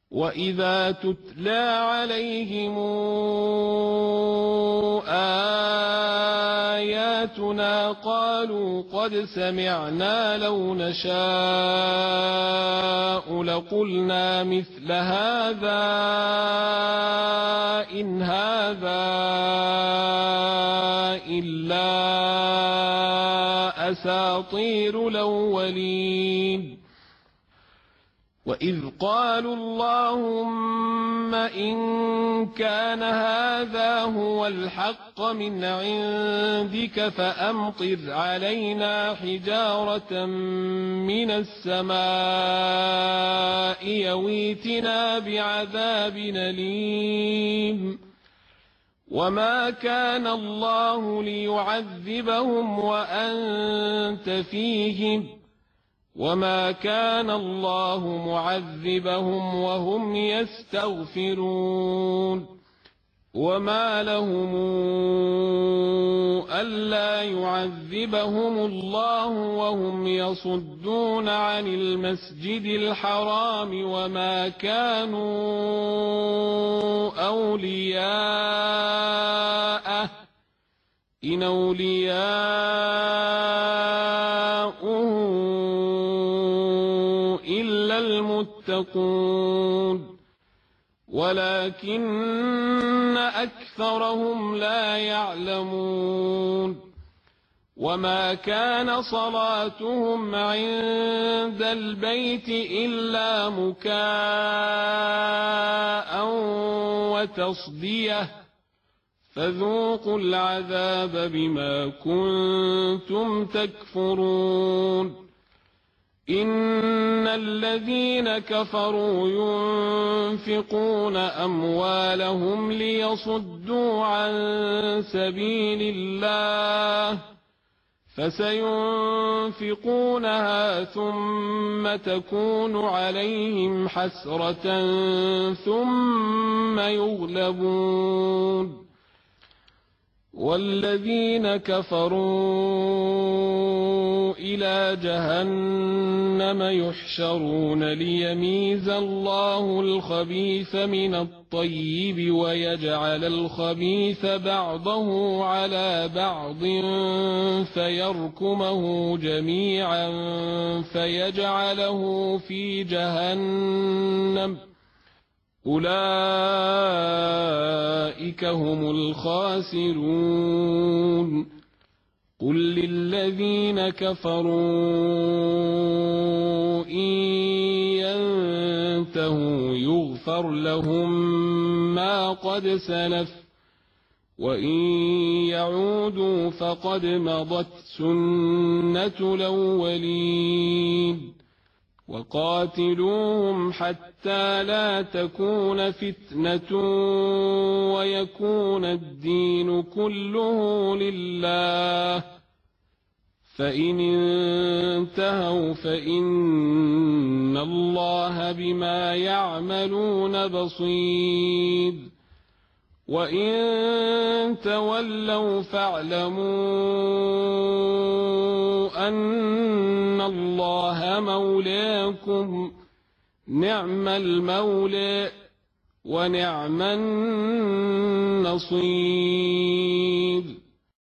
وإذا تتلى عليهم آياتنا قالوا قد سمعنا لو نشاء لقلنا مثل هذا إن هذا إلا أساطير الأولين وإذ قالوا اللهم إن كان هذا هو الحق من عندك فأمطر علينا حجارة من السماء يويتنا بعذاب أليم وما كان الله ليعذبهم وأنت فيهم وما كان الله معذبهم وهم يستغفرون وما لهم ألا يعذبهم الله وهم يصدون عن المسجد الحرام وما كانوا أولياءه إن أولياؤه إلا المتقون ولكن أكثرهم لا يعلمون وما كان صلاتهم عند البيت إلا مكاء وتصدية فذوقوا العذاب بما كنتم تكفرون إن الذين كفروا ينفقون أموالهم ليصدوا عن سبيل الله فسينفقونها ثم تكون عليهم حسرة ثم يغلبون والذين كفروا إلى جهنم يحشرون ليميز الله الخبيث من الطيب ويجعل الخبيث بعضه على بعض فيركمه جميعا فيجعله في جهنم أولئك هم الخاسرون قل للذين كفروا إن ينتهوا يغفر لهم ما قد سلف وإن يعودوا فقد مضت سنة الأولين وقاتلوهم حتى لا تكون فتنة ويكون الدين كله لله فإن انتهوا فإن الله بما يعملون بصير وإن تولوا فاعلموا أن الله مولاكم نعم المولى ونعم النصير